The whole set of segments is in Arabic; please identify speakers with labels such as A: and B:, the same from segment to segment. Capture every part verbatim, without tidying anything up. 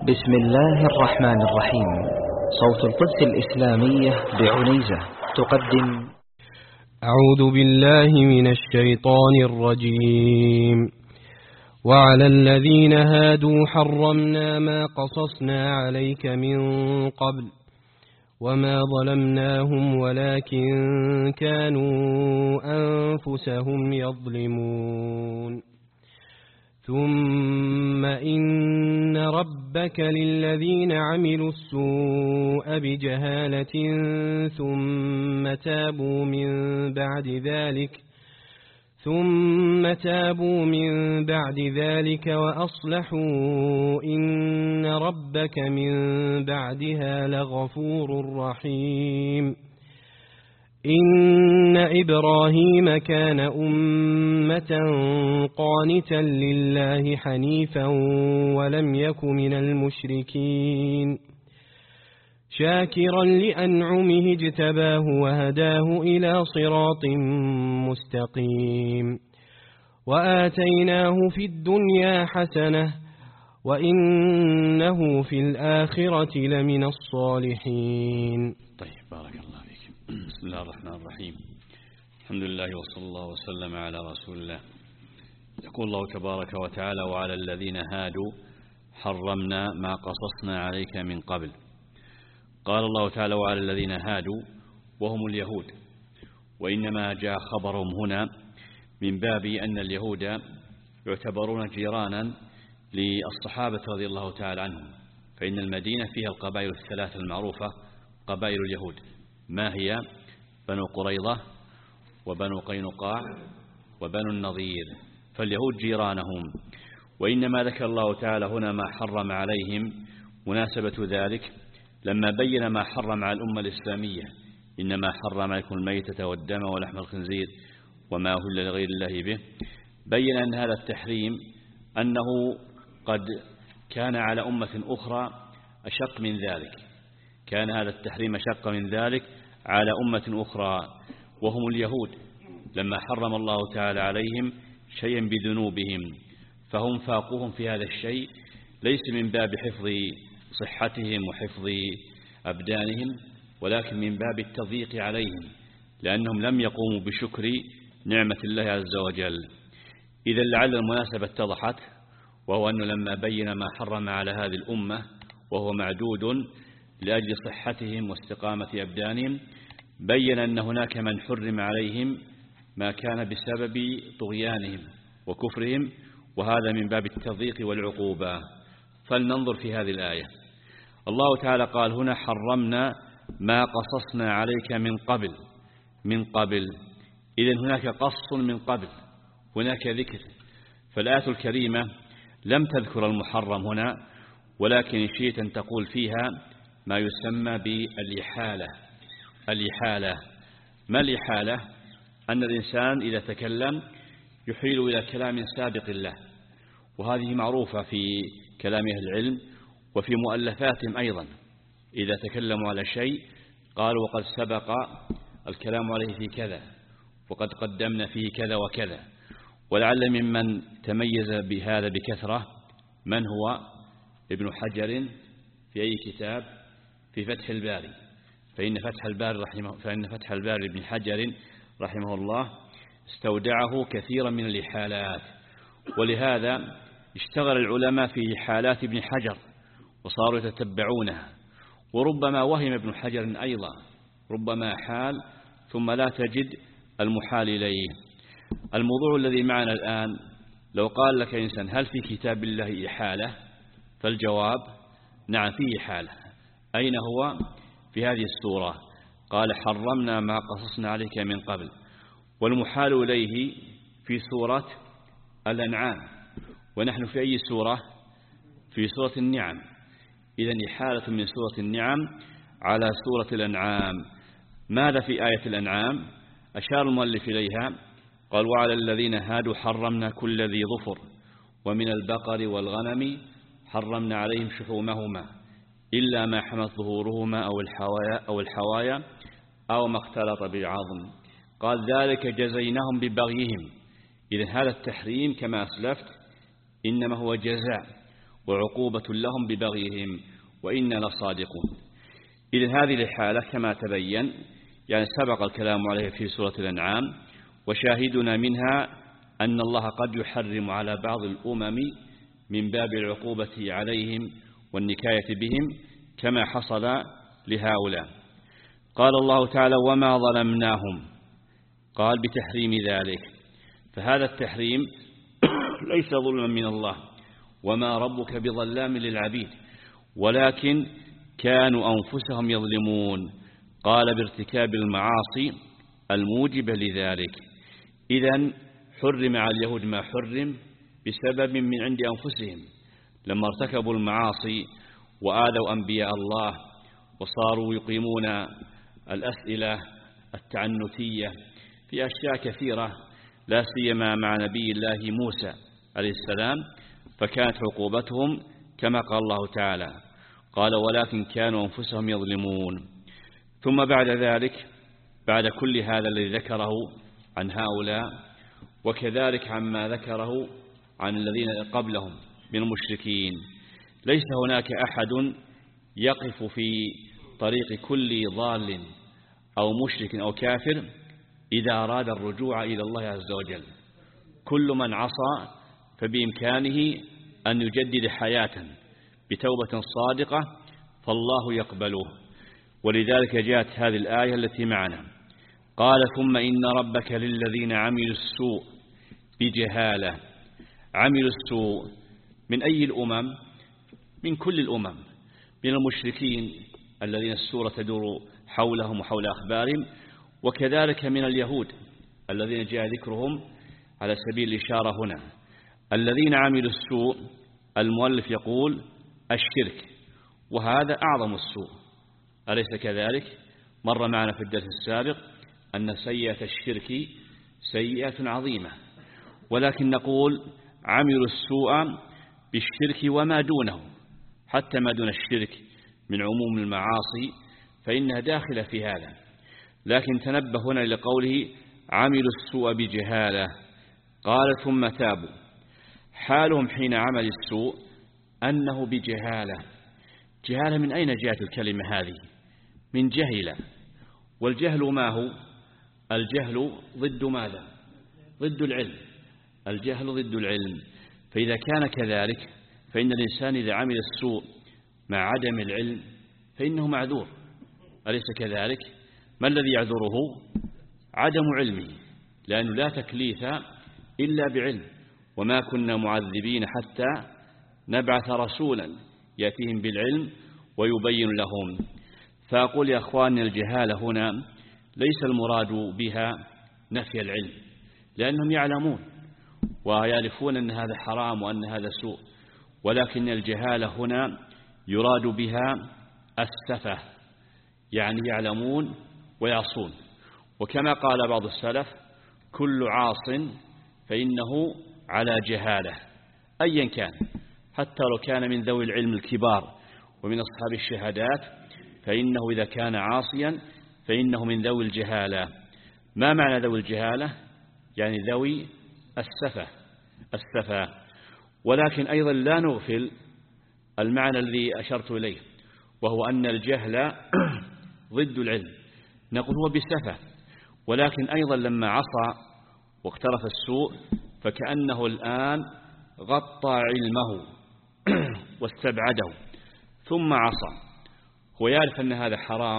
A: بسم الله الرحمن الرحيم. صوت القدس الإسلامية بعنيزة تقدم.
B: أعوذ بالله من الشيطان الرجيم. وعلى الذين هادوا حرمنا ما قصصنا عليك من قبل وما ظلمناهم ولكن كانوا أنفسهم يظلمون. ثم إن ربك للذين عملوا السوء بجهالة ثم تابوا من بعد ذلك ثم تابوا من بعد ذلك وأصلحوا إن ربك من بعدها لغفور رحيم. إن إبراهيم كان أمة قانتا لله حنيفا ولم يك من المشركين شاكرا لأنعمه اجتباه وهداه إلى صراط مستقيم وآتيناه في الدنيا حسنة وإنه في الآخرة لمن الصالحين.
C: طيب، بارك الله فيك. بسم الله الرحمن الرحيم. الحمد لله وصلى الله وسلم على رسول الله. يقول الله تبارك وتعالى: وعلى الذين هادوا حرمنا ما قصصنا عليك من قبل. قال الله تعالى: وعلى الذين هادوا، وهم اليهود، وإنما جاء خبرهم هنا من باب أن اليهود يعتبرون جيرانا للصحابة رضي الله تعالى عنهم، فإن المدينة فيها القبائل الثلاث المعروفة قبائل اليهود، ما هي؟ بنو قريظة وبنو قينقاع وبنو النضير، فاليهود جيرانهم. وإنما ذكر الله تعالى هنا ما حرم عليهم مناسبة ذلك لما بين ما حرم على الأمة الإسلامية: إنما حرم عليكم الميتة والدم ولحم الخنزير وما أهل لغير الله به. بين أن هذا التحريم أنه قد كان على أمة أخرى أشق من ذلك، كان هذا التحريم أشق من ذلك على أمة أخرى وهم اليهود، لما حرم الله تعالى عليهم شيئا بذنوبهم، فهم فاقوهم في هذا الشيء، ليس من باب حفظ صحتهم وحفظ أبدانهم، ولكن من باب التضييق عليهم، لأنهم لم يقوموا بشكر نعمة الله عز وجل. إذا لعل المناسبة اتضحت، وهو أنه لما بين ما حرم على هذه الأمة وهو معدود لأجل صحتهم واستقامة أبدانهم، بين أن هناك من حرم عليهم ما كان بسبب طغيانهم وكفرهم، وهذا من باب التضييق والعقوبة. فلننظر في هذه الآية. الله تعالى قال هنا: حرمنا ما قصصنا عليك من قبل. من قبل، إذن هناك قص من قبل، هناك ذكر. فالآية الكريمة لم تذكر المحرم هنا، ولكن شئت أن تقول فيها ما يسمى بالإحالة. الإحالة، ما الإحالة؟ أن الإنسان إذا تكلم يحيل إلى كلام سابق له، وهذه معروفة في كلام أهل العلم وفي مؤلفاتهم أيضا. إذا تكلموا على شيء قالوا: وقد سبق الكلام عليه في كذا، وقد قدمنا فيه كذا وكذا. ولعل ممن تميز بهذا بكثرة من هو ابن حجر في أي كتاب؟ في فتح الباري. فإن فتح الباري رحمه فإن فتح الباري ابن حجر رحمه الله استودعه كثيرا من الإحالات، ولهذا اشتغل العلماء في إحالات ابن حجر وصاروا يتتبعونها. وربما وهم ابن حجر أيضا، ربما حال ثم لا تجد المحال إليه. الموضوع الذي معنا الآن، لو قال لك إنسان: هل في كتاب الله إحالة؟ فالجواب: نعم، فيه إحالة. أين هو؟ في هذه السورة. قال: حرمنا ما قصصنا عليك من قبل. والمحال إليه في سورة الأنعام، ونحن في أي سورة؟ في سورة النعم. إذن إحالة من سورة النعم على سورة الأنعام. ماذا في آية الأنعام؟ أشار المؤلف إليها، قال: وعلى الذين هادوا حرمنا كل ذي ظفر ومن البقر والغنم حرمنا عليهم شحومهما إلا ما حملت ظهورهما أو الحوايا أو الحوايا أو ما اختلط بالعظم. قال: ذلك جزيناهم ببغيهم. إذن هذا التحريم كما أسلفت إنما هو جزاء، وعقوبة لهم ببغيهم وإنا لصادقون. إذن هذه الحالة كما تبين يعني سبق الكلام عليه في سورة الأنعام، وشاهدنا منها أن الله قد يحرم على بعض الأمم من باب العقوبة عليهم والنكاية بهم كما حصل لهؤلاء. قال الله تعالى وما ظلمناهم، قال بتحريم ذلك، فهذا التحريم ليس ظلما من الله، وما ربك بظلام للعبيد، ولكن كانوا أنفسهم يظلمون. قال بارتكاب المعاصي الموجبة لذلك. إذن حرم على اليهود ما حرم بسبب من عند أنفسهم لما ارتكبوا المعاصي وآذوا أنبياء الله وصاروا يقيمون الأسئلة التعنتية في أشياء كثيرة، لا سيما مع نبي الله موسى عليه السلام، فكانت عقوبتهم كما قال الله تعالى، قال ولكن كانوا أنفسهم يظلمون. ثم بعد ذلك بعد كل هذا الذي ذكره عن هؤلاء وكذلك عما ذكره عن الذين قبلهم من المشركين، ليس هناك أحد يقف في طريق كل ضال أو مشرك أو كافر إذا أراد الرجوع إلى الله عز وجل. كل من عصى فبإمكانه أن يجدد حياة بتوبة صادقة فالله يقبله. ولذلك جاءت هذه الآية التي معنا، قال ثم إن ربك للذين عملوا السوء بجهالة. عملوا السوء من أي الأمم؟ من كل الأمم، من المشركين الذين السورة تدور حولهم وحول أخبارهم، وكذلك من اليهود الذين جاء ذكرهم على سبيل الإشارة هنا. الذين عملوا السوء المؤلف يقول الشرك، وهذا أعظم السوء، أليس كذلك؟ مر معنا في الدرس السابق أن سيئة الشرك سيئة عظيمة، ولكن نقول عملوا السوء بالشرك وما دونه، حتى ما دون الشرك من عموم المعاصي فإنها داخلة في هذا. لكن تنبه هنا إلى قوله عملوا السوء بجهالة، قال ثم تابوا. حالهم حين عمل السوء أنه بجهالة. جهالة من أين جاءت الكلمة هذه؟ من جهل، والجهل ما هو؟ الجهل ضد ماذا؟ ضد العلم. الجهل ضد العلم، فإذا كان كذلك فإن الإنسان إذا عمل السوء مع عدم العلم فإنه معذور، أليس كذلك؟ ما الذي يعذره؟ عدم علمه، لأنه لا تكليف إلا بعلم، وما كنا معذبين حتى نبعث رسولا يأتيهم بالعلم ويبين لهم. فأقول يا أخواني الجهالة هنا ليس المراد بها نفي العلم، لأنهم يعلمون ويعرفون أن هذا حرام وأن هذا سوء، ولكن الجهالة هنا يراد بها السفة، يعني يعلمون ويعصون. وكما قال بعض السلف كل عاص فإنه على جهالة أيا كان، حتى لو كان من ذوي العلم الكبار ومن أصحاب الشهادات، فإنه إذا كان عاصيا فإنه من ذوي الجهالة. ما معنى ذوي الجهالة؟ يعني ذوي السفة السفة. ولكن أيضا لا نغفل المعنى الذي أشرت إليه، وهو أن الجهل ضد العلم، نقول هو بسفة، ولكن أيضا لما عصى واقترف السوء فكأنه الآن غطى علمه واستبعده ثم عصى. هو يعرف أن هذا حرام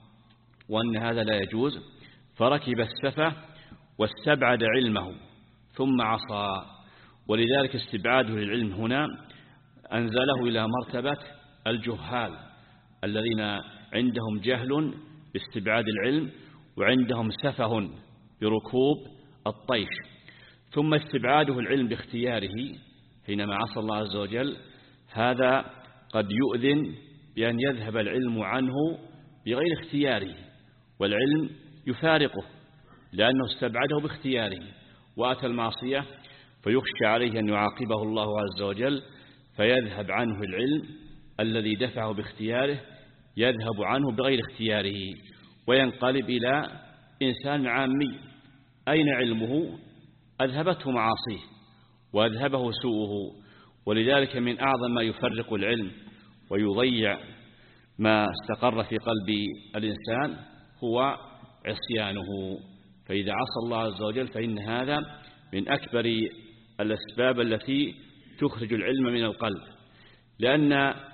C: وأن هذا لا يجوز، فركب السفة واستبعد علمه ثم عصى. ولذلك استبعاده للعلم هنا أنزله إلى مرتبة الجهال الذين عندهم جهل باستبعاد العلم وعندهم سفه بركوب الطيش. ثم استبعاده العلم باختياره حينما عصى الله عز وجل، هذا قد يؤذن بأن يذهب العلم عنه بغير اختياره، والعلم يفارقه لأنه استبعده باختياره وأتى المعصية، فيخشى عليه أن يعاقبه الله عز وجل فيذهب عنه العلم الذي دفعه باختياره، يذهب عنه بغير اختياره وينقلب إلى إنسان عامي. أين علمه؟ أذهبته معاصيه وأذهبه سوءه. ولذلك من أعظم ما يفرق العلم ويضيع ما استقر في قلب الإنسان هو عصيانه. فإذا عصى الله عز وجل فإن هذا من أكبر الأسباب التي تخرج العلم من القلب، لأن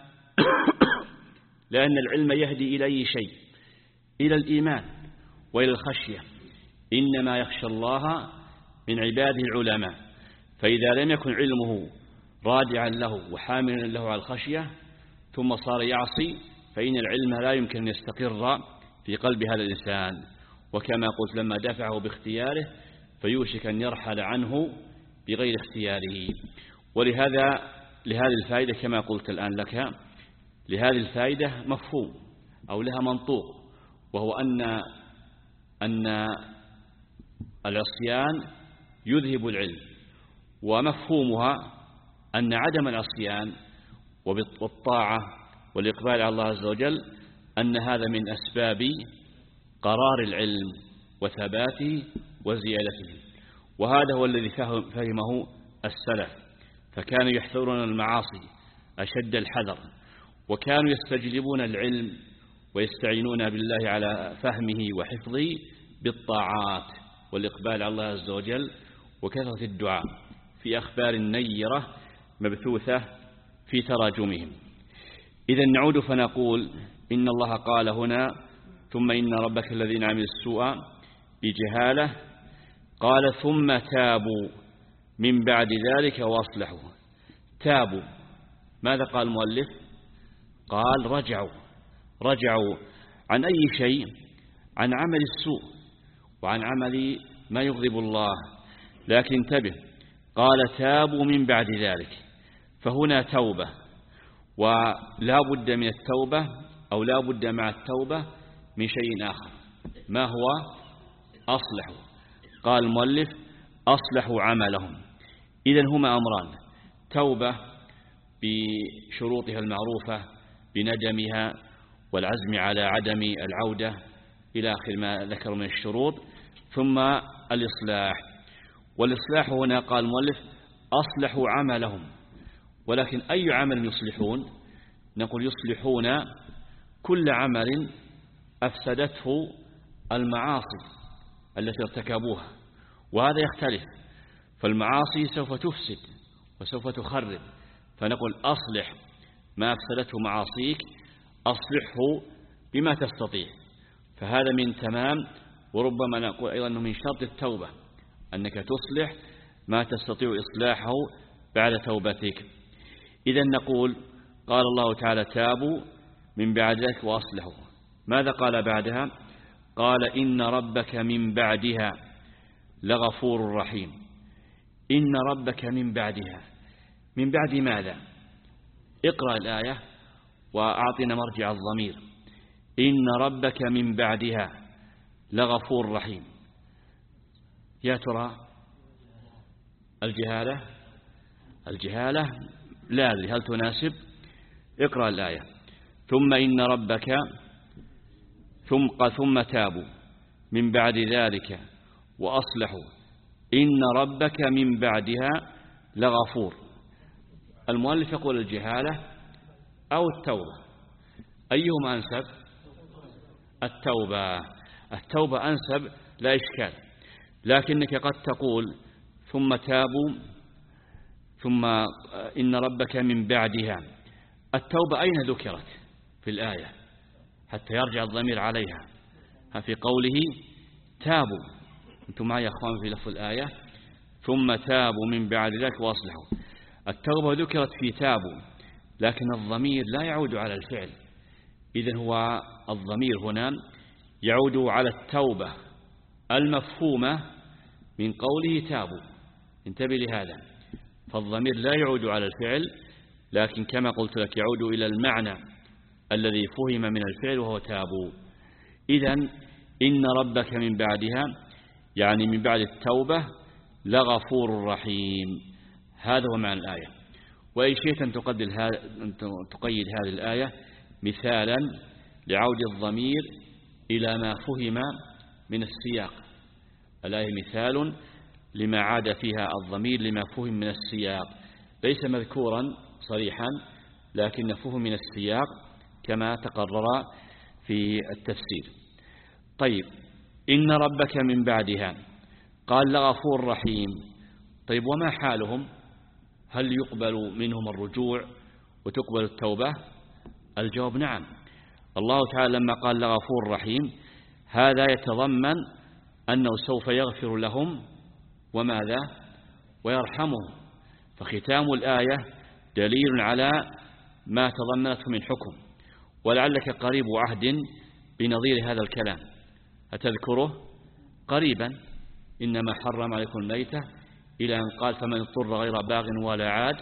C: لأن العلم يهدي إلى أي شيء، إلى الإيمان وإلى الخشية. إنما يخشى الله من عباده العلماء. فإذا لم يكن علمه رادعا له وحاملا له على الخشية ثم صار يعصي، فإن العلم لا يمكن أن يستقر في قلب هذا الإنسان، وكما قلت لما دفعه باختياره فيوشك أن يرحل عنه بغير اختياره. ولهذا لهذه الفائدة كما قلت الآن لك، لهذه الفائدة مفهوم أو لها منطوق، وهو أن أن العصيان يذهب العلم، ومفهومها أن عدم العصيان والطاعة والإقبال على الله عز وجل أن هذا من أسباب قرار العلم وثباته وزيادته. وهذا هو الذي فهمه السلف، فكانوا يحذرون المعاصي أشد الحذر، وكانوا يستجلبون العلم ويستعينون بالله على فهمه وحفظه بالطاعات والإقبال على الله عز وجل وكثرة الدعاء في أخبار نيرة مبثوثة في تراجمهم. إذا نعود فنقول إن الله قال هنا ثم إن ربك الذين عملوا السوء بجهالة، قال ثم تابوا من بعد ذلك وأصلحوا. تابوا، ماذا قال المؤلف؟ قال رجعوا رجعوا عن أي شيء؟ عن عمل السوء وعن عمل ما يغضب الله. لكن انتبه، قال تابوا من بعد ذلك، فهنا توبة، ولا بد من التوبة أو لا بد مع التوبة من شيء آخر. ما هو؟ أصلحوا. قال المؤلف أصلحوا عملهم. إذن هما أمران: توبة بشروطها المعروفة بندمها والعزم على عدم العودة إلى آخر ما ذكر من الشروط، ثم الإصلاح. والإصلاح هنا قال المؤلف أصلحوا عملهم. ولكن أي عمل يصلحون؟ نقول يصلحون كل عمل أفسدته المعاصي التي ارتكبوها، وهذا يختلف، فالمعاصي سوف تفسد وسوف تخرب، فنقول أصلح ما أفسدته معاصيك، أصلحه بما تستطيع. فهذا من تمام، وربما نقول أيضا أنه من شرط التوبة أنك تصلح ما تستطيع إصلاحه بعد توبتك. إذن نقول قال الله تعالى تابوا من بعد ذلك وأصلحوا. ماذا قال بعدها؟ قال إن ربك من بعدها لغفور رحيم. إن ربك من بعدها، من بعد ماذا؟ اقرأ الآية وأعطنا مرجع الضمير. إن ربك من بعدها لغفور رحيم. يا ترى الجهالة الجهالة لا هل تناسب؟ اقرأ الآية. ثم إن ربك ثم ثم تابوا من بعد ذلك وأصلحوا إن ربك من بعدها لغفور. المؤلف يقول الجهالة أو التوبة، أيهما أنسب؟ التوبة. التوبة أنسب لا إشكال، لكنك قد تقول ثم تابوا ثم إن ربك من بعدها. التوبة أين ذكرت في الآية حتى يرجع الضمير عليها؟ في قوله تابوا. أنتم معي يا أخوان في لفظ الآية ثم تابوا من بعد ذلك وأصلحوا. التوبة ذكرت في تابوا، لكن الضمير لا يعود على الفعل. إذن هو الضمير هنا يعود على التوبة المفهومة من قوله تابوا. انتبه لهذا، فالضمير لا يعود على الفعل، لكن كما قلت لك يعود إلى المعنى الذي فهم من الفعل وهو تابوا. إذن إن ربك من بعدها يعني من بعد التوبة لغفور رحيم. هذا هو معنى الآية. وإن شئت أن تقيد هذه الآية مثالا لعود الضمير إلى ما فهم من السياق. الآية مثال لما عاد فيها الضمير لما فهم من السياق. ليس مذكورا صريحا لكن فهم من السياق كما تقرر في التفسير. طيب إن ربك من بعدها قال لغفور رحيم. طيب وما حالهم؟ هل يقبل منهم الرجوع وتقبل التوبة؟ الجواب نعم. الله تعالى لما قال لغفور رحيم هذا يتضمن أنه سوف يغفر لهم وماذا؟ ويرحمهم. فختام الآية دليل على ما تضمنته من حكم، ولعلك قريب عهد بنظير هذا الكلام. أتذكره قريبا؟ إنما حرم عليكم الميتة إلى أن قال فمن اضطر غير باغ ولا عاد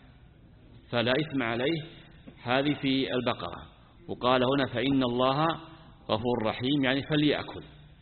C: فلا إثم عليه، هذه في البقرة. وقال هنا فإن الله غفور رحيم، يعني فليأكل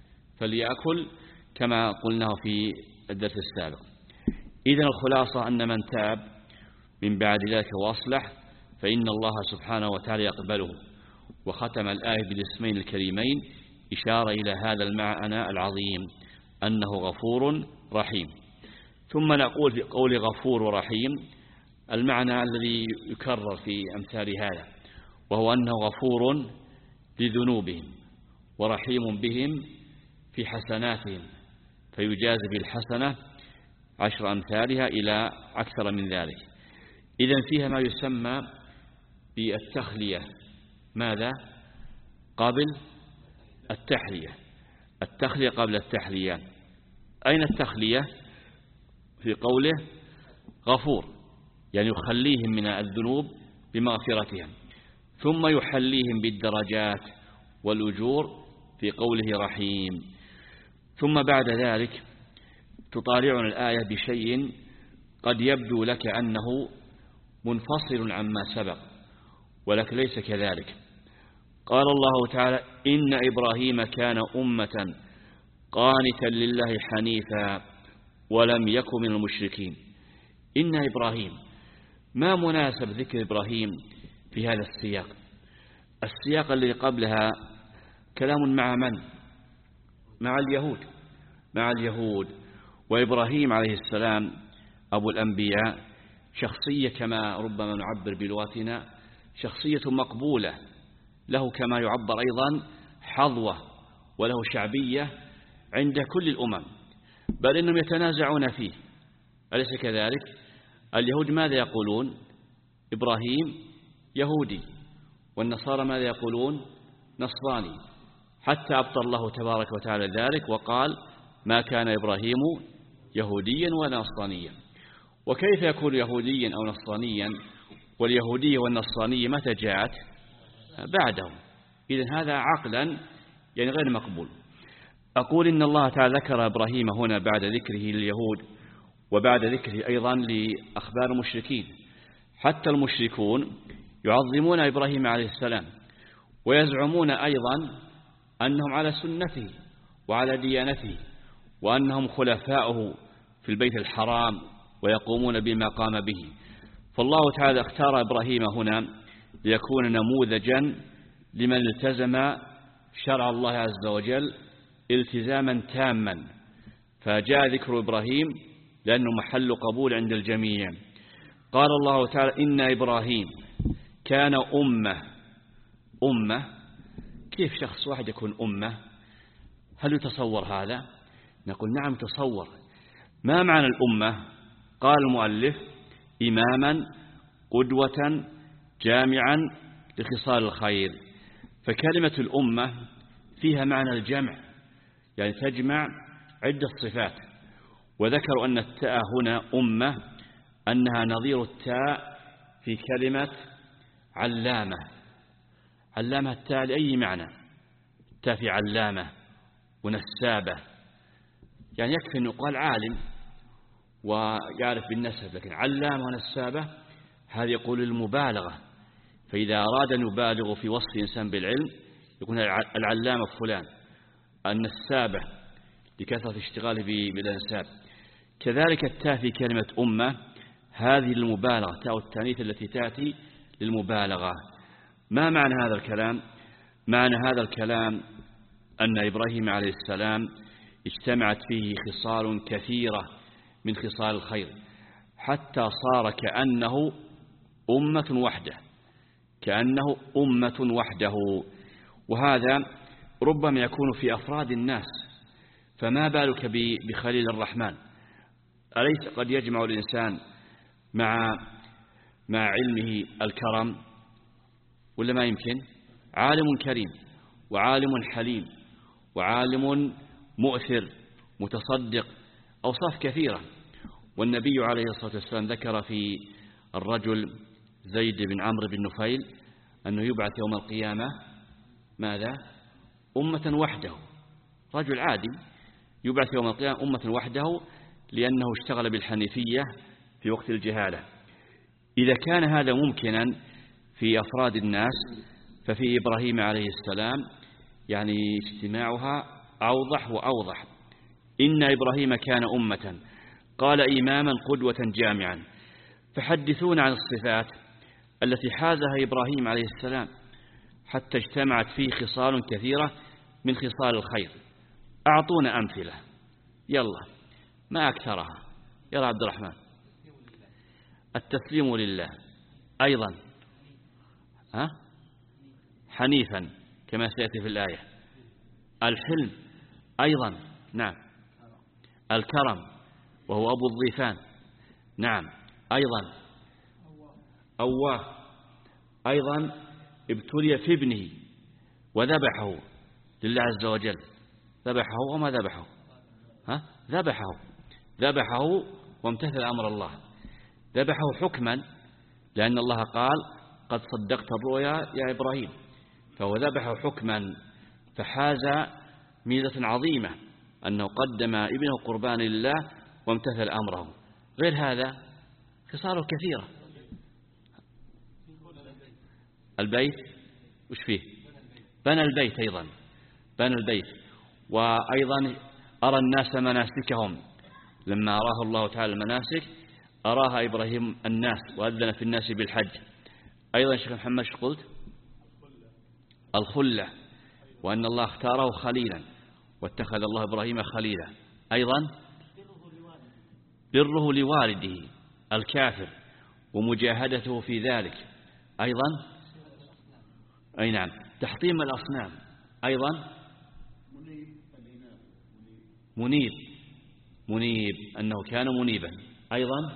C: فليأكل كما قلناه في الدرس السابق. إذن الخلاصة أن من تاب من بعد ذلك وأصلح فإن الله سبحانه وتعالى يقبله. وختم الآية بالاسمين الكريمين إشارة إلى هذا المعنى العظيم أنه غفور رحيم. ثم نقول في قول غفور ورحيم المعنى الذي يكرر في أمثال هذا، وهو أنه غفور لذنوبهم ورحيم بهم في حسناتهم، فيجازي بالحسنة عشر أمثالها إلى أكثر من ذلك. إذن فيها ما يسمى بالتخلية. ماذا؟ قبل التحلية. التخلية قبل التحلية. أين التخلية؟ في قوله غفور، يعني يخليهم من الذنوب بمغفرتهم، ثم يحليهم بالدرجات والأجور في قوله رحيم. ثم بعد ذلك تطالعنا الآية بشيء قد يبدو لك أنه منفصل عما سبق، ولكن ليس كذلك. قال الله تعالى إن إبراهيم كان أمة قانتا لله حنيفا ولم يكن من المشركين. إن إبراهيم، ما مناسب ذكر إبراهيم في هذا السياق؟ السياق الذي قبلها كلام مع من؟ مع اليهود مع اليهود وإبراهيم عليه السلام أبو الأنبياء شخصية كما ربما نعبر بلغتنا شخصية مقبولة له، كما يعبر أيضا حظوة، وله شعبية عند كل الأمم، بل إنهم يتنازعون فيه، أليس كذلك؟ اليهود ماذا يقولون؟ إبراهيم يهودي، والنصارى ماذا يقولون؟ نصراني، حتى أبطل الله تبارك وتعالى ذلك وقال ما كان إبراهيم يهوديا ولا نصرانيا. وكيف يكون يهوديا أو نصرانيا واليهودية والنصرانية متى جاءت؟ بعدهم. إذن هذا عقلا يعني غير مقبول. أقول إن الله تعالى ذكر إبراهيم هنا بعد ذكره لليهود وبعد ذكره أيضا لأخبار المشركين. حتى المشركون يعظمون إبراهيم عليه السلام ويزعمون أيضا أنهم على سنته وعلى ديانته وأنهم خلفاؤه في البيت الحرام ويقومون بما قام به. فالله تعالى اختار إبراهيم هنا ليكون نموذجا لمن التزم شرع الله عز وجل التزاما تاما، فجاء ذكر إبراهيم لأنه محل قبول عند الجميع. قال الله تعالى إن إبراهيم كان أمة. أمة كيف شخص واحد يكون أمة؟ هل يتصور هذا؟ نقول نعم تصور. ما معنى الأمة؟ قال المؤلف إماما قدوة جامعا لخصال الخير. فكلمة الأمة فيها معنى الجمع، يعني تجمع عدة صفات. وذكروا أن التاء هنا أمة أنها نظير التاء في كلمة علامة. علامة التاء لأي معنى؟ التاء في علامة ونسابة، يعني يكفي أن يقال عالم ويعرف بالنسب، لكن علامة ونسابة هذا يقول المبالغة. فإذا أراد أن يبالغ في وصف إنسان بالعلم يكون العلامة فلان، النسابة لكثرة اشتغاله بالأنساب. كذلك التاء في كلمة أمة هذه المبالغة، تاء التانيث التي تأتي للمبالغة. ما معنى هذا الكلام؟ معنى هذا الكلام أن إبراهيم عليه السلام اجتمعت فيه خصال كثيرة من خصال الخير، حتى صار كأنه أمة وحده، كأنه أمة وحده. وهذا ربما يكون في أفراد الناس، فما بالك بخليل الرحمن؟ أليس قد يجمع الإنسان مع مع علمه الكرم، ولا ما يمكن؟ عالم كريم وعالم حليم وعالم مؤثر متصدق، أوصاف كثيرة. والنبي عليه الصلاة والسلام ذكر في الرجل زيد بن عمرو بن نفيل أنه يبعث يوم القيامة ماذا؟ أمة وحده، رجل عادي يبعث يوم القيامة أمة وحده، لأنه اشتغل بالحنيفية في وقت الجهالة. إذا كان هذا ممكنا في أفراد الناس، ففي إبراهيم عليه السلام يعني اجتماعها أوضح وأوضح. إن إبراهيم كان أمة، قال إماما قدوة جامعا. فحدثونا عن الصفات التي حازها إبراهيم عليه السلام حتى اجتمعت فيه خصال كثيرة من خصال الخير. أعطونا أمثلة، يلا ما أكثرها. يلا عبد الرحمن. التسليم لله، أيضا ها حنيفا كما سيأتي في الآية. الحلم أيضا، نعم. الكرم وهو أبو الضيفان، نعم. أيضا أواه، أيضا ابتلي في ابنه وذبحه لله عز وجل. ذبحه وما ذبحه؟ ها ذبحه ذبحه وامتثل أمر الله. ذبحه حكما، لأن الله قال قد صدقت الرؤيا يا إبراهيم، فهو ذبحه حكما، فحاز ميزة عظيمة أنه قدم ابنه قربان لله وامتثل أمره. غير هذا خصاله كثيرة. البيت وش فيه؟ بنى البيت، أيضا بنى البيت. وأيضا أرى الناس مناسكهم، لما أراه الله تعالى المناسك أراها إبراهيم الناس وأذن في الناس بالحج. أيضا شيخ محمد شو قلت؟ الخلة، وأن الله اختاره خليلا واتخذ الله إبراهيم خليلا. أيضا بره لوالده الكافر ومجاهدته في ذلك. أيضا أي نعم تحطيم الأصنام. أيضا منيب منيب أنه كان منيبا. أيضا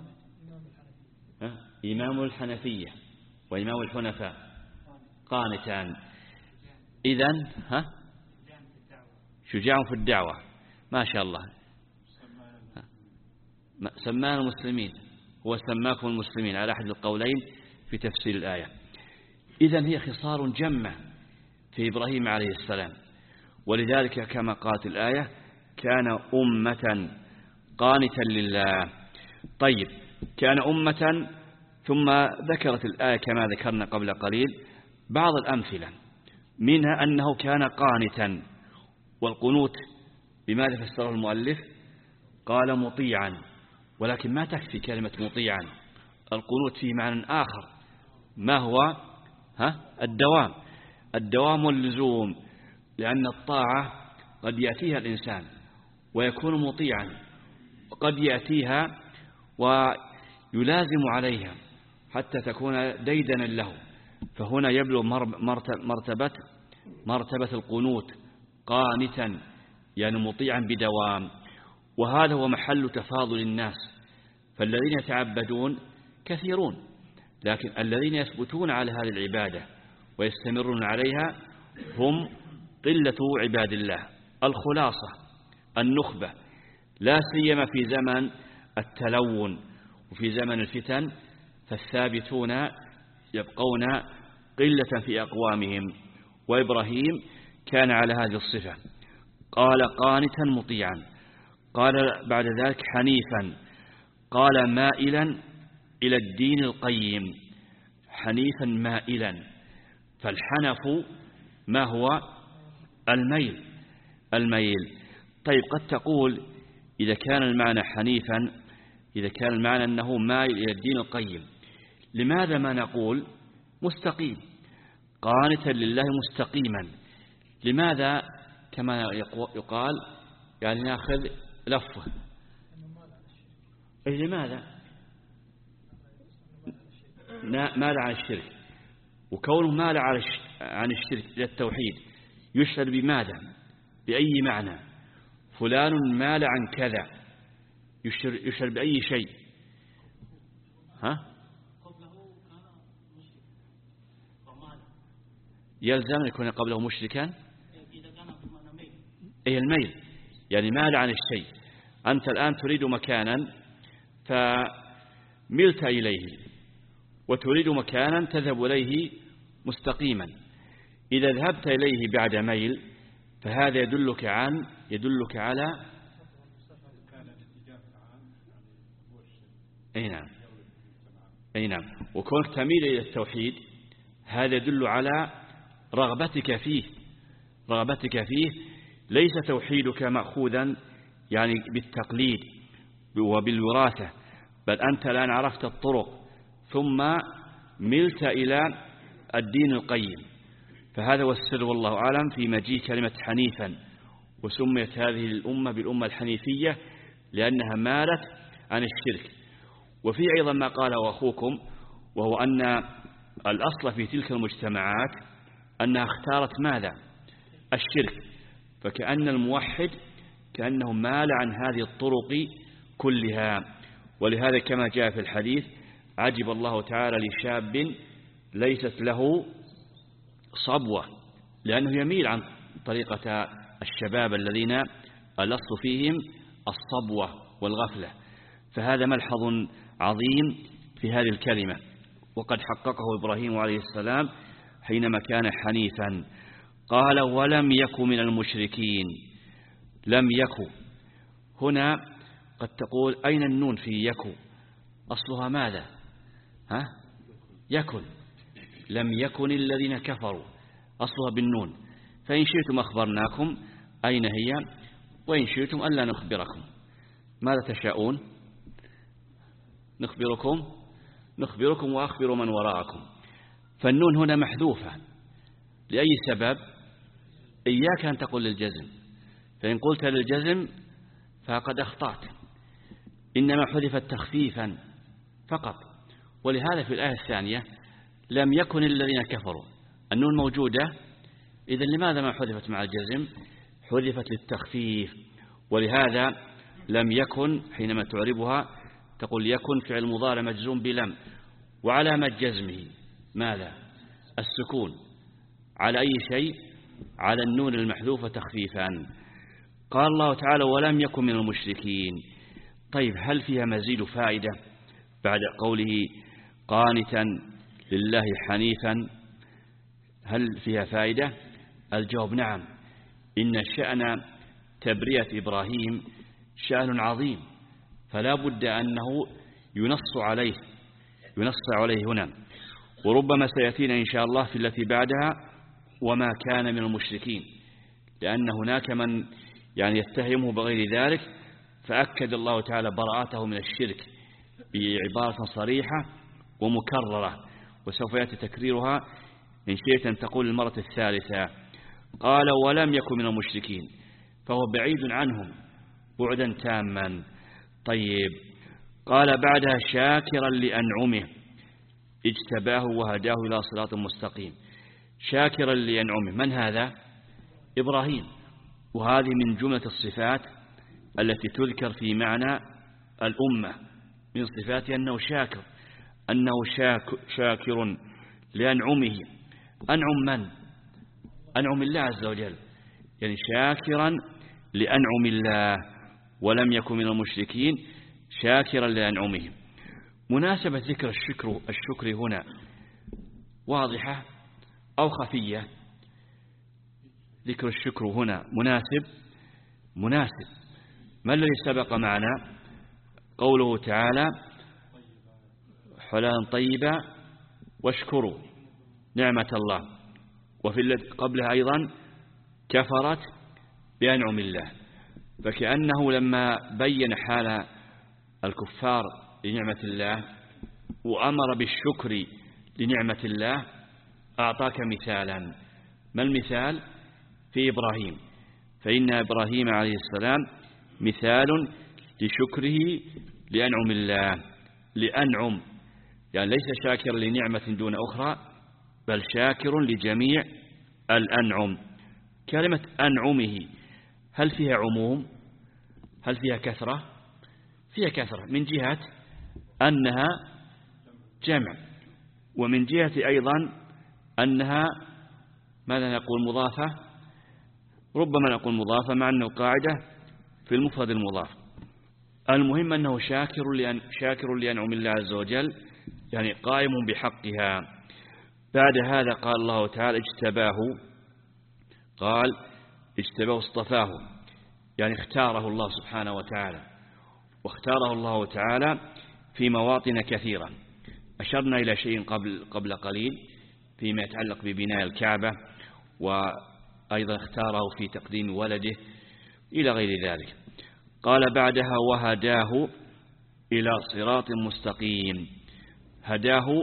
C: إمام الحنفية وإمام الحنفاء قانتان. إذن ها شجاع في الدعوة، ما شاء الله. سمان المسلمين، هو سماكم المسلمين على أحد القولين في تفسير الآية. إذن هي خصال جمة في إبراهيم عليه السلام، ولذلك كما قالت الآية كان أمة قانتا لله. طيب، كان أمة، ثم ذكرت الآية كما ذكرنا قبل قليل بعض الأمثلة، منها أنه كان قانتا. والقنوت بماذا فسره المؤلف؟ قال مطيعا، ولكن ما تكفي كلمة مطيعا. القنوت فيه معنى آخر، ما هو؟ ها الدوام الدوام واللزوم، لأن الطاعة قد يأتيها الإنسان ويكون مطيعا، وقد يأتيها ويلازم عليها حتى تكون ديدنا له. فهنا يبلغ مرتبة مرتبة القنوت قانتا، يعني مطيعا بدوام. وهذا هو محل تفاضل الناس، فالذين يتعبدون كثيرون، لكن الذين يثبتون على هذه العبادة ويستمرون عليها هم قلة عباد الله. الخلاصة النخبة، لا سيما في زمن التلون وفي زمن الفتن، فالثابتون يبقون قلة في أقوامهم. وإبراهيم كان على هذه الصفة. قال قانتا مطيعا، قال بعد ذلك حنيفا، قال مائلا إلى الدين القيم. حنيفا مائلا، فالحنف ما هو؟ الميل الميل. طيب، قد تقول إذا كان المعنى حنيفا، إذا كان المعنى أنه مائل إلى الدين القيم، لماذا ما نقول مستقيم؟ قانتا لله مستقيما، لماذا كما يقال يعني ناخذ لفه؟ إيه لماذا؟ مال عن الشرك، وكونه مال عن الشرك إلى التوحيد يشعر بماذا؟ بأي معنى؟ فلان مال عن كذا يشعر, يشعر بأي شيء؟ ها؟ يلزم أن يكون قبله مشركا؟ أي الميل، يعني مال عن الشيء. أنت الآن تريد مكانا فملت إليه، وتريد مكانا تذهب إليه مستقيما. إذا ذهبت إليه بعد ميل فهذا يدلك عن يدلك على أي نعم أي نعم وكونك تميل إلى التوحيد هذا يدل على رغبتك فيه رغبتك فيه ليس توحيدك مأخوذا يعني بالتقليد وبالوراثة، بل أنت الآن عرفت الطرق ثم ملت إلى الدين القيم. فهذا هو السر والله أعلم في مجيء كلمة حنيفا، وسميت هذه الأمة بالأمة الحنيفية لأنها مالت عن الشرك. وفي أيضا ما قاله أخوكم، وهو أن الأصل في تلك المجتمعات أنها اختارت ماذا؟ الشرك، فكأن الموحد كأنه مال عن هذه الطرق كلها. ولهذا كما جاء في الحديث عجب الله تعالى لشاب ليست له صبوة، لأنه يميل عن طريقة الشباب الذين الأصل فيهم الصبوة والغفلة. فهذا ملحظ عظيم في هذه الكلمة، وقد حققه إبراهيم عليه السلام حينما كان حنيفا. قال ولم يك من المشركين. لم يك هنا قد تقول أين النون في يك؟ أصلها ماذا؟ ها؟ يكن. لم يكن الذين كفروا، أصلها بالنون. فإن شئتم أخبرناكم أين هي، وإن شئتم ألا نخبركم. ماذا تشاءون؟ نخبركم نخبركم وأخبر من وراءكم. فالنون هنا محذوفة لأي سبب؟ إياك أن تقول للجزم، فإن قلت للجزم فقد أخطأت، إنما حذفت تخفيفا فقط. ولهذا في الآية الثانية لم يكن الذين كفروا، النون موجودة، إذن لماذا ما حذفت مع الجزم؟ حذفت للتخفيف. ولهذا لم يكن حينما تعربها تقول يكن فعل مضارع مجزوم بلم، وعلامة جزمه ماذا؟ السكون. على أي شيء؟ على النون المحذوفة تخفيفا. قال الله تعالى ولم يكن من المشركين. طيب هل فيها مزيد فائدة بعد قوله قانتا لله حنيفا؟ هل فيها فائدة؟ الجواب نعم. إن شأن تبرئة إبراهيم شأن عظيم، فلا بد أنه ينص عليه ينص عليه هنا. وربما سيأتينا إن شاء الله في التي بعدها وما كان من المشركين، لأن هناك من يعني يتهمه بغير ذلك، فأكد الله تعالى براءته من الشرك بعبارة صريحة ومكررة، وسوف يأتي تكريرها إن شئت أن تقول المرة الثالثة. قال ولم يكن من المشركين، فهو بعيد عنهم بعدا تاما. طيب قال بعدها شاكرا لأنعمه اجتباه وهداه إلى صراط مستقيم. شاكرا لأنعمه، من هذا؟ إبراهيم. وهذه من جملة الصفات التي تذكر في معنى الأمة، من صفاته أنه شاكر أنه شاكر لأنعمه. أنعم من؟ أنعم الله عز وجل، يعني شاكرا لأنعم الله. ولم يكن من المشركين شاكرا لأنعمه. مناسبة ذكر الشكر الشكر هنا واضحة أو خفية؟ ذكر الشكر هنا مناسب مناسب. ما الذي سبق معنا؟ قوله تعالى حلالا طيبا واشكروا نعمة الله. وفي الذي قبلها أيضا كفرت بأنعم الله. فكأنه لما بين حال الكفار لنعمة الله وأمر بالشكر لنعمة الله أعطاك مثالا. ما المثال؟ في إبراهيم، فإن إبراهيم عليه السلام مثال لشكره لأنعم الله. لأنعم يعني ليس شاكرا لنعمة دون أخرى، بل شاكر لجميع الأنعم. كلمة أنعمه هل فيها عموم؟ هل فيها كثرة؟ فيها كثرة من جهة أنها جمع، ومن جهة أيضا أنها ماذا نقول مضافة، ربما نقول مضافة مع أن القاعدة في المفرد المضاف. المهم أنه شاكر لأن شاكر لأنعم الله عز وجل، يعني قائم بحقها. بعد هذا قال الله تعالى اجتباه، قال اجتباه اصطفاه، يعني اختاره الله سبحانه وتعالى، واختاره الله تعالى في مواطن كثيرة. أشرنا إلى شيء قبل قبل قليل فيما يتعلق ببناء الكعبة، وأيضا اختاره في تقديم ولده إلى غير ذلك. قال بعدها وهداه إلى صراط مستقيم. هداه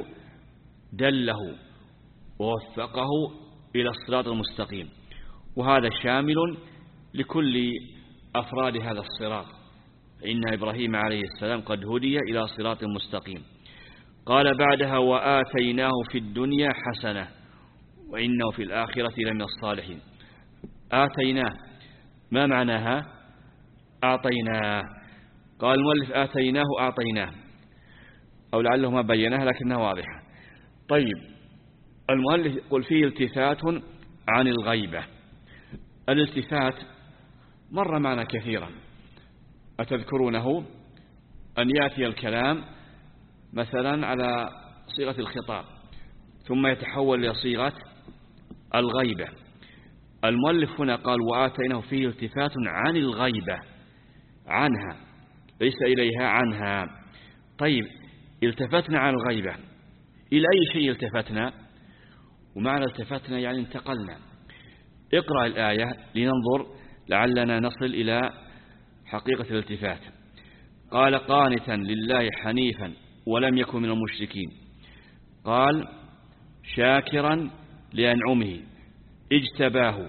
C: دله ووفقه إلى الصراط المستقيم، وهذا شامل لكل أفراد هذا الصراط، إن إبراهيم عليه السلام قد هدي إلى صراط مستقيم. قال بعدها وآتيناه في الدنيا حسنة وإنه في الآخرة لمن الصالحين. آتيناه ما معناها؟ أعطيناه. قال المؤلف آتيناه أعطيناه، أو لعله ما بيناه لكنها واضحة. طيب المؤلف يقول فيه التفات عن الغيبة. الالتفات مر معنا كثيرا، أتذكرونه؟ أن يأتي الكلام مثلا على صيغة الخطاب ثم يتحول إلى صيغة الغيبة. المؤلف هنا قال وآتيناه فيه التفات عن الغيبة، عنها ليس إليها، عنها. طيب التفتنا عن الغيبة، إلى أي شيء التفتنا؟ ومعنى التفتنا يعني انتقلنا. اقرأ الآية لننظر لعلنا نصل إلى حقيقة الالتفات. قال قانتا لله حنيفا ولم يكن من المشركين. قال شاكرا لأنعمه اجتباه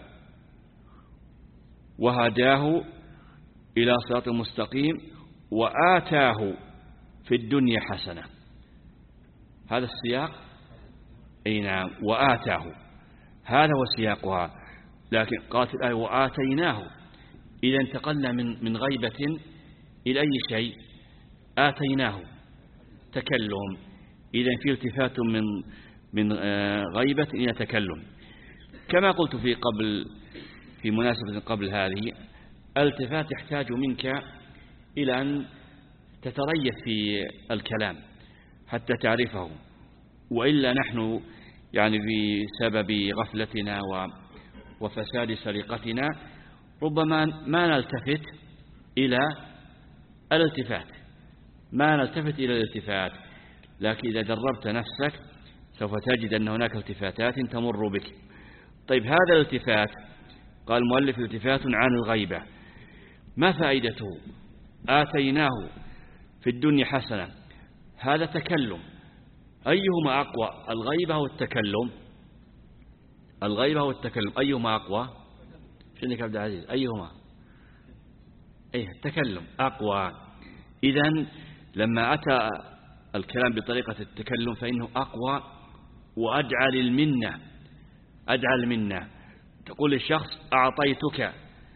C: وهداه إلى صراط مستقيم وآتاه في الدنيا حسنة. هذا السياق، أي نعم، وآتاه هذا هو سياقها. لكن قالت الآية وآتيناه، إذا انتقلنا من من غيبة إلى أي شيء؟ آتيناه تكلم. إذا في التفات من من غيبة إلى تكلم. كما قلت في قبل في مناسبة قبل هذه، الالتفات يحتاج منك إلى أن تتريث في الكلام حتى تعرفه، وإلا نحن يعني بسبب غفلتنا وفساد سرقتنا ربما ما نلتفت إلى الالتفات ما نلتفت إلى الالتفات لكن إذا دربت نفسك سوف تجد أن هناك التفاتات تمر بك. طيب هذا الالتفات قال المؤلف التفات عن الغيبة، ما فائدته؟ آتيناه في الدنيا حسنة، هذا تكلم. أيهما أقوى، الغيبة والتكلم؟ الغيبة والتكلم أيهما أقوى؟ شنك عبد العزيز، أيهما؟ أيه التكلم أقوى. إذن لما أتى الكلام بطريقة التكلم فإنه أقوى وأدعى للمنة، أدعى للمنة. تقول للشخص أعطيتك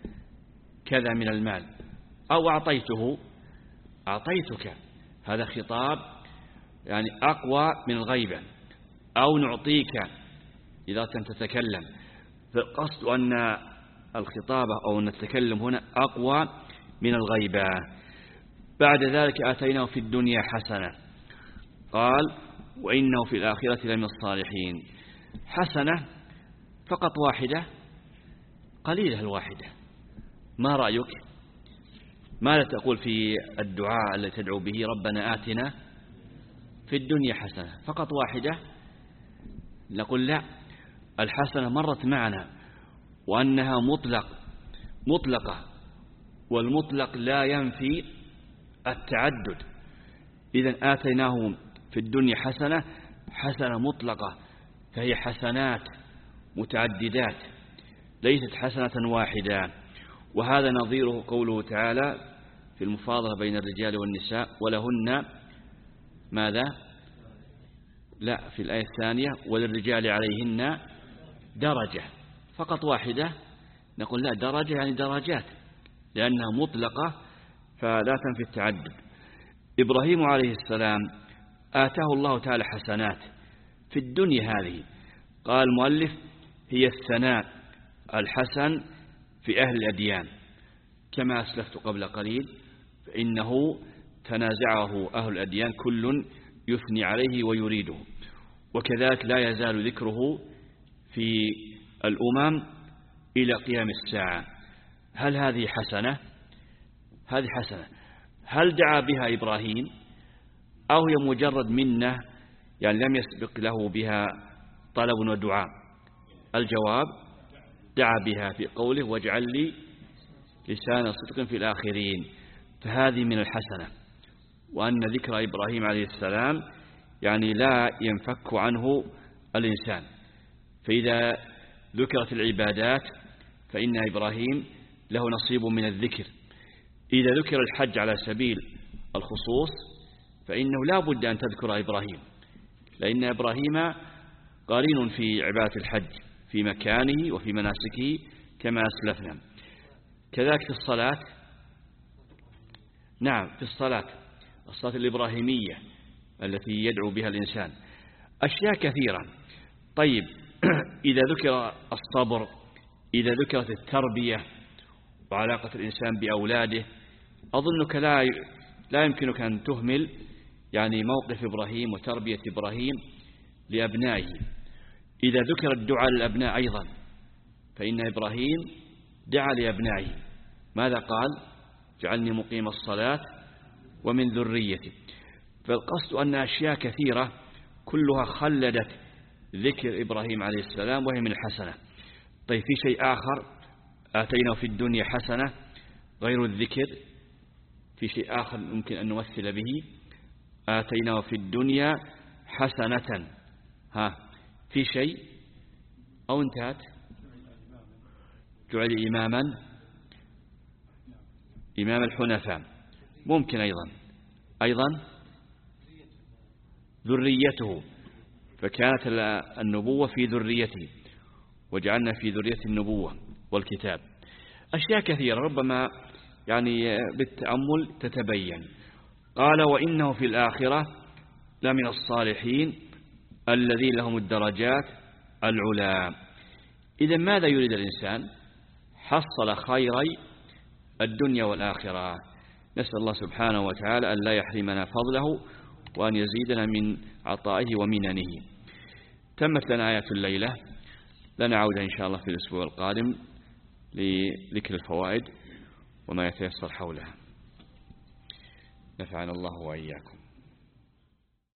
C: كذا من المال، أو أعطيته أعطيتك، هذا خطاب يعني أقوى من الغيبة. أو نعطيك إذا كنت تتكلم، فالقصد أن الخطابة أو أن التكلم هنا أقوى من الغيبة. بعد ذلك آتيناه في الدنيا حسنة، قال وإنه في الآخرة لمن الصالحين. حسنة فقط واحدة، قليلة الواحدة. ما رأيك؟ ماذا تقول في الدعاء الذي تدعو به ربنا آتنا في الدنيا حسنة؟ فقط واحدة؟ نقول لا، الحسنة مرت معنا وأنها مطلق مطلقة، والمطلق لا ينفي التعدد. إذن آتيناه في الدنيا حسنة، حسنة مطلقة، فهي حسنات متعددات ليست حسنة واحدة. وهذا نظيره قوله تعالى في المفاضلة بين الرجال والنساء ولهن ماذا؟ لا، في الآية الثانية وللرجال عليهن درجة، فقط واحدة نقول لا، درجة يعني درجات لأنها مطلقة فلا تنفي التعدد. إبراهيم عليه السلام آتاه الله تعالى حسنات في الدنيا هذه، قال المؤلف هي الثناء الحسن في أهل الأديان، كما أسلفت قبل قليل فإنه تنازعه أهل الأديان كل يثني عليه ويريده، وكذلك لا يزال ذكره في الأمم إلى قيام الساعة. هل هذه حسنة؟ هذه حسنة. هل دعا بها إبراهيم أو هي مجرد منة يعني لم يسبق له بها طلب ودعاء؟ الجواب دعا بها في قوله واجعل لي لسان صدق في الآخرين، فهذه من الحسنة، وأن ذكر إبراهيم عليه السلام يعني لا ينفك عنه الإنسان. فإذا ذكرت العبادات فإن إبراهيم له نصيب من الذكر. إذا ذكر الحج على سبيل الخصوص فإنه لا بد أن تذكر إبراهيم، لأن إبراهيم قرين في عبادة الحج في مكانه وفي مناسكه كما أسلفنا. كذلك في الصلاة، نعم في الصلاة الصلاة الإبراهيمية التي يدعو بها الإنسان أشياء كثيرة. طيب إذا ذكر الصبر، إذا ذكرت التربية وعلاقة الإنسان بأولاده، أظنك لا لا يمكنك أن تهمل يعني موقف إبراهيم وتربية إبراهيم لأبنائه. إذا ذكر الدعاء للأبناء أيضا فإن إبراهيم دعا لأبنائه، ماذا قال؟ جعلني مقيم الصلاة ومن ذريتي. فالقصد أن أشياء كثيرة كلها خلدت ذكر إبراهيم عليه السلام وهي من الحسنة. طيب في شيء آخر آتينا في الدنيا حسنة غير الذكر، في شيء آخر ممكن أن نمثل به آتينا في الدنيا حسنة، ها في شيء أو انتهت؟ جعل إماما إمام الحنفاء، ممكن أيضا أيضا ذريته، فكانت النبوة في ذريته وجعلنا في ذرية النبوة والكتاب. أشياء كثيرة ربما يعني بالتأمل تتبين. قال وإنه في الآخرة لمن الصالحين الذين لهم الدرجات العلى. إذا ماذا يريد الإنسان؟ حصل خيري الدنيا والآخرة. نسأل الله سبحانه وتعالى أن لا يحرمنا فضله وأن يزيدنا من عطائه ومننه. تمت لنا آية الليلة، لنا عودة إن شاء الله في الأسبوع القادم لذكر الفوائد وما يتيسر حولها. نفعنا الله وإياكم.